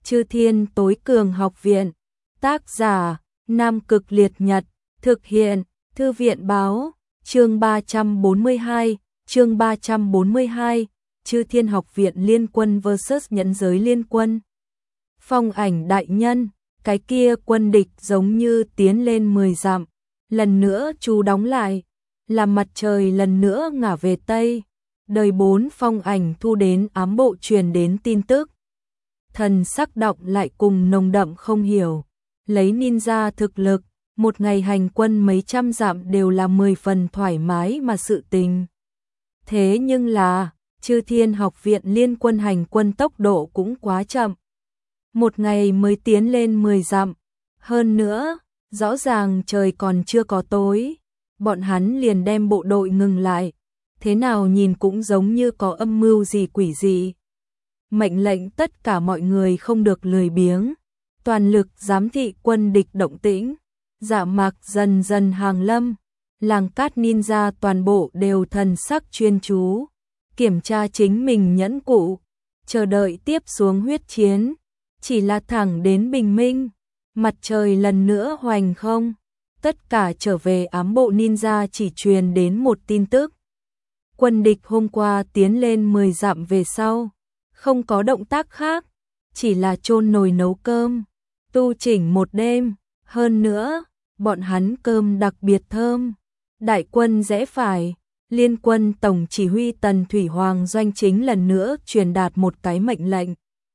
Chư Thiên Tối Cường Học Viện. Tác giả: Nam Cực Liệt Nhật. Thực hiện: Thư viện báo. Chương 342. Chư Thiên Học Viện Liên Quân vs Nhẫn Giới Liên Quân. Phong Ảnh đại nhân, cái kia quân địch giống như tiến lên 10 dặm, lần nữa chú đóng lại, làm mặt trời lần nữa ngả về tây. Đời 4 Phong Ảnh thu đến ám bộ truyền đến tin tức. Thần sắc động lại cùng nồng đậm không hiểu, lấy ninja thực lực, một ngày hành quân mấy trăm dặm đều là 10 phần thoải mái mà sự tình. Thế nhưng là, Chư Thiên Học Viện Liên Quân hành quân tốc độ cũng quá chậm. Một ngày mới tiến lên 10 dặm. Hơn nữa, rõ ràng trời còn chưa có tối, bọn hắn liền đem bộ đội ngừng lại. Thế nào nhìn cũng giống như có âm mưu gì quỷ dị. Mệnh lệnh tất cả mọi người không được lười biếng, toàn lực giám thị quân địch động tĩnh. Dạ Mạc dần dần hàng lâm, làng cát ninja toàn bộ đều thần sắc chuyên chú, kiểm tra chính mình nhẫn cụ, chờ đợi tiếp xuống huyết chiến. Chỉ là thẳng đến bình minh, mặt trời lần nữa hoành không, tất cả trở về ám bộ ninja chỉ truyền đến một tin tức. Quân địch hôm qua tiến lên 10 dặm về sau, không có động tác khác, chỉ là chôn nồi nấu cơm, tu chỉnh một đêm. Hơn nữa, bọn hắn cơm đặc biệt thơm. Đại quân rẽ phải, Liên Quân Tổng chỉ huy Tần Thủy Hoàng Doanh Chính lần nữa truyền đạt một cái mệnh lệnh.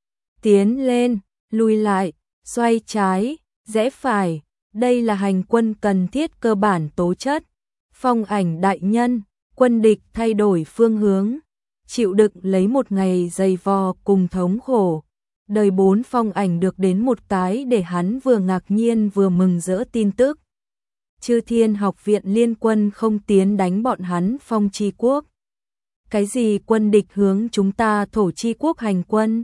Tiến lên, lùi lại, xoay trái, rẽ phải, đây là hành quân cần thiết cơ bản tố chất. Phong Ảnh đại nhân, quân địch thay đổi phương hướng, chịu đựng lấy một ngày dày vò cùng thống khổ. Đời 4 Phong Ảnh được đến một cái để hắn vừa ngạc nhiên vừa mừng rỡ tin tức. Chư Thiên Học Viện Liên Quân không tiến đánh bọn hắn Phong Chi Quốc. Cái gì quân địch hướng chúng ta Thổ Chi Quốc hành quân?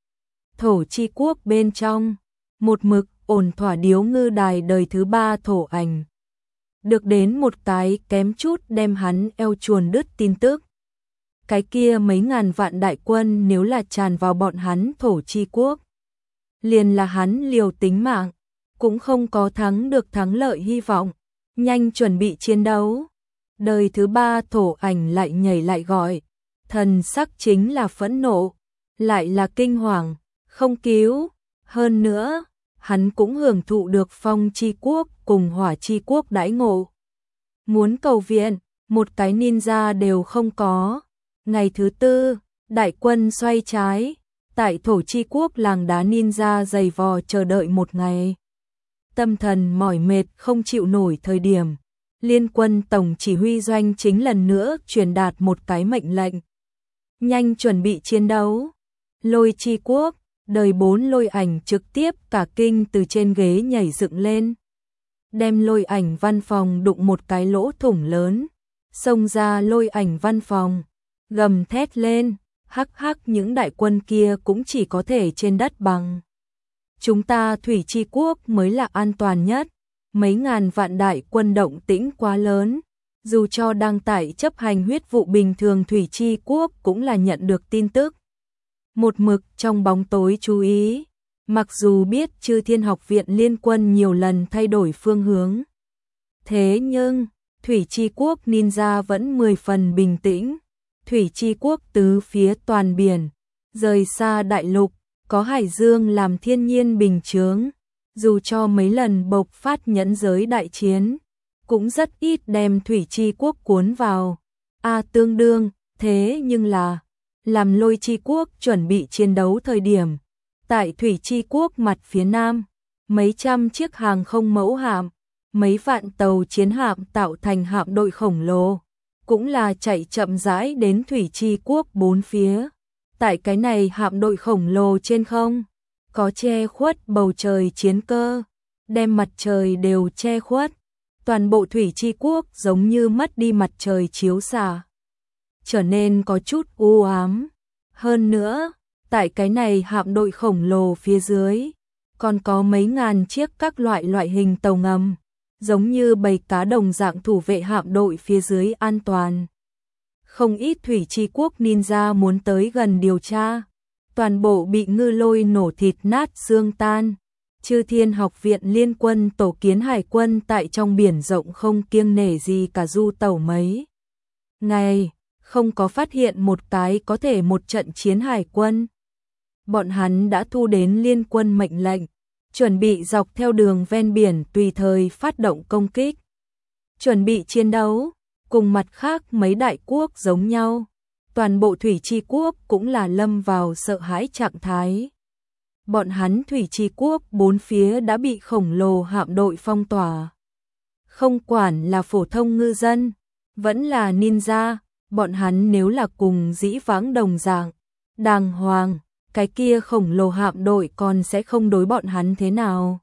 Thổ Chi Quốc bên trong, một mực ổn thỏa Điếu Ngư Đài đời thứ 3 Thổ Ảnh. Được đến một cái kém chút đem hắn eo chuồn đứt tin tức. Cái kia mấy ngàn vạn đại quân nếu là tràn vào bọn hắn Thổ Chi Quốc, liền là hắn liều tính mạng, cũng không có thắng được thắng lợi hy vọng. Nhanh chuẩn bị chiến đấu. Đời thứ 3 Thổ Ảnh lại nhảy lại gọi, thần sắc chính là phẫn nộ, lại là kinh hoàng, không cứu. Hơn nữa, hắn cũng hưởng thụ được Phong Chi Quốc cùng Hỏa Chi Quốc đãi ngộ. Muốn cầu viện, một cái ninja đều không có. Ngày thứ 4, đại quân xoay trái, tại Thổ Chi Quốc làng đá ninja dày vò chờ đợi một ngày. Tâm thần mỏi mệt không chịu nổi thời điểm, Liên Quân Tổng chỉ huy Doanh Chính lần nữa truyền đạt một cái mệnh lệnh. Nhanh chuẩn bị chiến đấu. Lôi Chi Quốc, đời 4 Lôi Ảnh trực tiếp cả kinh từ trên ghế nhảy dựng lên. Đem Lôi Ảnh văn phòng đụng một cái lỗ thủng lớn, xông ra Lôi Ảnh văn phòng, gầm thét lên, hắc hắc những đại quân kia cũng chỉ có thể trên đất bằng. Chúng ta Thủy Chi Quốc mới là an toàn nhất, mấy ngàn vạn đại quân động tĩnh quá lớn, dù cho đang tại chấp hành huyết vụ bình thường Thủy Chi Quốc cũng là nhận được tin tức. Một mực trong bóng tối chú ý, mặc dù biết Chư Thiên Học Viện Liên Quân nhiều lần thay đổi phương hướng. Thế nhưng, Thủy Chi Quốc ninja vẫn 10 phần bình tĩnh. Thủy Chi Quốc tứ phía toàn biển, rời xa đại lục, có hải dương làm thiên nhiên bình chướng, dù cho mấy lần bộc phát nhẫn giới đại chiến, cũng rất ít đem Thủy Chi Quốc cuốn vào. Tương đương, thế nhưng là, làm Lôi Chi Quốc chuẩn bị chiến đấu thời điểm, tại Thủy Chi Quốc mặt phía nam, mấy trăm chiếc hàng không mẫu hạm, mấy vạn tàu chiến hạm tạo thành hạm đội khổng lồ, cũng là chạy chậm rãi đến Thủy Chi Quốc bốn phía. Tại cái này hạm đội khổng lồ trên không, có che khuất bầu trời chiến cơ, đem mặt trời đều che khuất. Toàn bộ Thủy Chi Quốc giống như mất đi mặt trời chiếu xạ, trở nên có chút u ám. Hơn nữa, tại cái này hạm đội khổng lồ phía dưới, còn có mấy ngàn chiếc các loại hình tàu ngầm, giống như bầy cá đồng dạng thủ vệ hạm đội phía dưới an toàn. Không ít Thủy Chi Quốc ninja muốn tới gần điều tra, toàn bộ bị ngư lôi nổ thịt nát xương tan. Chư Thiên Học viện liên quân tổ kiến hải quân tại trong biển rộng không kiêng nể gì cả, du tẩu mấy ngày, không có phát hiện một cái có thể một trận chiến hải quân. Bọn hắn đã thu đến liên quân mệnh lệnh, chuẩn bị dọc theo đường ven biển tùy thời phát động công kích. Chuẩn bị chiến đấu, cùng mặt khác mấy đại quốc giống nhau. Toàn bộ thủy tri quốc cũng là lâm vào sợ hãi trạng thái. Bọn hắn thủy tri quốc bốn phía đã bị khổng lồ hạm đội phong tỏa. Không quản là phổ thông ngư dân, vẫn là ninja, bọn hắn nếu là cùng dĩ vãng đồng dạng, đàng hoàng, cái kia khổng lồ hạm đội còn sẽ không đối bọn hắn thế nào.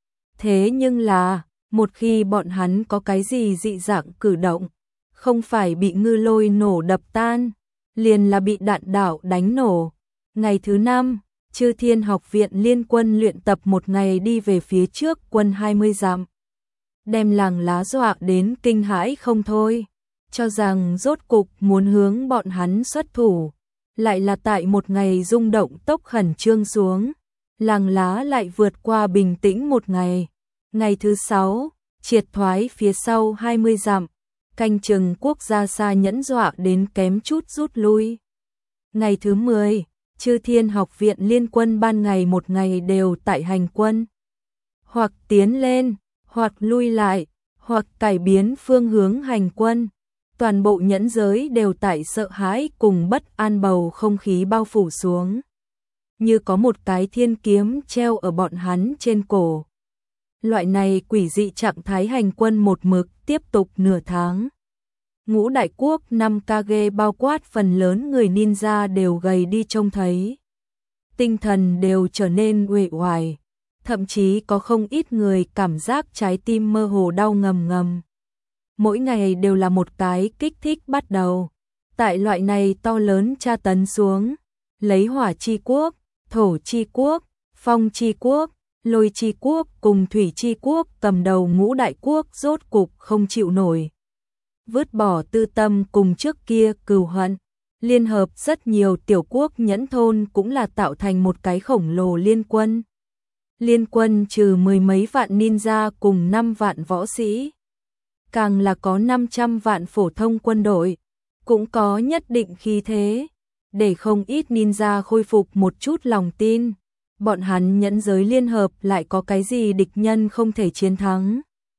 Thế nhưng là, một khi bọn hắn có cái gì dị dạng cử động, không phải bị ngư lôi nổ đập tan, liền là bị đạn đạo đánh nổ. Ngày thứ 5, Chư Thiên Học viện liên quân luyện tập một ngày đi về phía trước quân 20 dặm. Đem làng lá dọa đến kinh hãi không thôi, cho rằng rốt cục muốn hướng bọn hắn xuất thủ. Lại là tại một ngày rung động tốc khẩn trương xuống, làng lá lại vượt qua bình tĩnh một ngày. Ngày thứ 6, triệt thoái phía sau 20 dặm, canh chừng quốc gia xa nhẫn dọa đến kém chút rút lui. Ngày thứ 10, Chư Thiên Học viện liên quân ban ngày một ngày đều tại hành quân. Hoặc tiến lên, hoặc lui lại, hoặc cải biến phương hướng hành quân. Toàn bộ nhẫn giới đều tại sợ hãi cùng bất an bầu không khí bao phủ xuống. Như có một cái thiên kiếm treo ở bọn hắn trên cổ. Loại này quỷ dị trạng thái hành quân một mực tiếp tục nửa tháng. Ngũ đại quốc 5 kage bao quát phần lớn người ninja đều gầy đi trông thấy. Tinh thần đều trở nên uể oải, thậm chí có không ít người cảm giác trái tim mơ hồ đau ngầm ngầm. Mỗi ngày đều là một cái kích thích bắt đầu. Tại loại này to lớn tra tấn xuống, lấy hỏa chi quốc, thổ chi quốc, phong chi quốc, lôi chi quốc cùng thủy chi quốc cầm đầu ngũ đại quốc rốt cục không chịu nổi. Vứt bỏ tư tâm cùng trước kia cừu hận, liên hợp rất nhiều tiểu quốc nhẫn thôn cũng là tạo thành một cái khổng lồ liên quân. Liên quân trừ mười mấy vạn ninja cùng 5 vạn võ sĩ. Càng là có 500 vạn phổ thông quân đội, cũng có nhất định khí thế, để không ít ninja khôi phục một chút lòng tin. Bọn hắn nhẫn giới liên hợp lại có cái gì địch nhân không thể chiến thắng.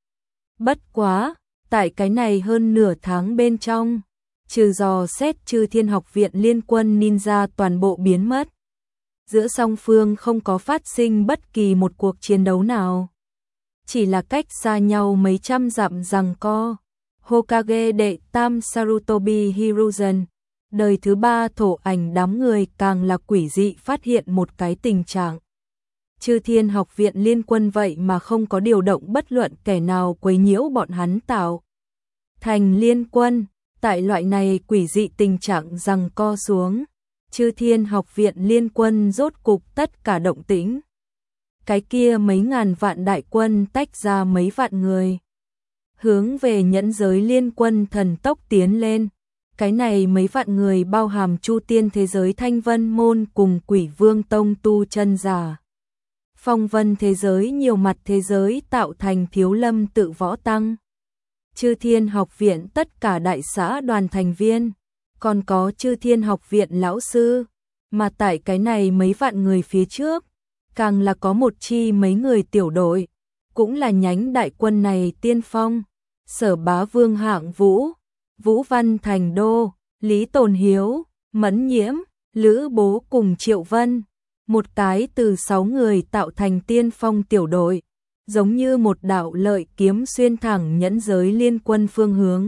Bất quá, tại cái này hơn nửa tháng bên trong, trừ dò xét Chư Thiên Học viện liên quân ninja toàn bộ biến mất. Giữa song phương không có phát sinh bất kỳ một cuộc chiến đấu nào. Chỉ là cách xa nhau mấy trăm dặm giằng co. Hokage đệ tam Sarutobi Hiruzen, đời thứ 3 thổ ảnh đám người càng là quỷ dị phát hiện một cái tình trạng. Chư Thiên Học viện liên quân vậy mà không có điều động bất luận kẻ nào quấy nhiễu bọn hắn tạo thành liên quân. Tại loại này quỷ dị tình trạng giằng co xuống, Chư Thiên Học viện liên quân rốt cục tất cả động tĩnh. Cái kia mấy ngàn vạn đại quân tách ra mấy vạn người, hướng về nhẫn giới liên quân thần tốc tiến lên. Cái này mấy vạn người bao hàm Chu Tiên thế giới Thanh Vân môn cùng Quỷ Vương tông tu chân giả, Phong Vân thế giới nhiều mặt thế giới tạo thành Thiếu Lâm tự võ tăng, Chư Thiên Học viện tất cả đại xã đoàn thành viên, còn có Chư Thiên Học viện lão sư. Mà tại cái này mấy vạn người phía trước, càng là có một chi mấy người tiểu đội, cũng là nhánh đại quân này tiên phong. Sở Bá Vương Hạng Vũ, Vũ Văn Thành Đô, Lý Tồn Hiếu, Mẫn Nhiễm, Lữ Bố cùng Triệu Vân. Một cái từ 6 người tạo thành tiên phong tiểu đội, giống như một đạo lợi kiếm xuyên thẳng nhẫn giới liên quân phương hướng.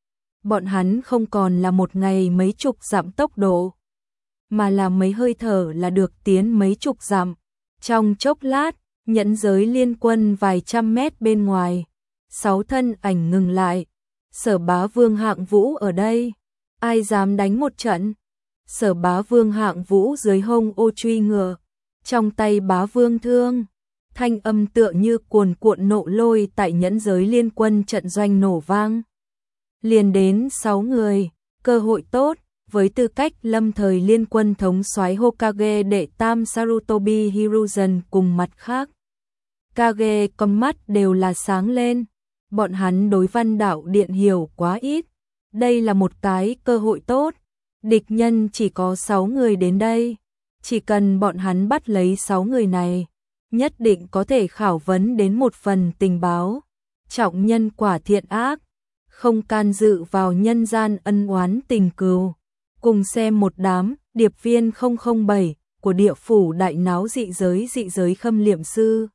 Bọn hắn không còn là một ngày mấy chục dặm tốc độ, mà là mấy hơi thở là được tiến mấy chục dặm. Trong chốc lát, nhẫn giới liên quân vài trăm mét bên ngoài, 6 thân ảnh ngừng lại. Sở Bá Vương Hạng Vũ ở đây, ai dám đánh một trận? Sở Bá Vương Hạng Vũ dưới hông ô truy ngựa, trong tay bá vương thương, thanh âm tựa như cuồn cuộn nộ lôi tại nhẫn giới liên quân trận doanh nổ vang. Liền đến 6 người, cơ hội tốt, với tư cách lâm thời liên quân thống soái Hokage đệ tam Sarutobi Hiruzen cùng mặt khác. Kage con mắt đều là sáng lên, bọn hắn đối Văn Đạo Điện hiểu quá ít, đây là một cái cơ hội tốt, địch nhân chỉ có 6 người đến đây, chỉ cần bọn hắn bắt lấy 6 người này, nhất định có thể khảo vấn đến một phần tình báo, trọng nhân quả thiện ác, không can dự vào nhân gian ân oán tình cừu. Cùng xem một đám điệp viên 007 của địa phủ đại náo dị giới khâm liệm sư.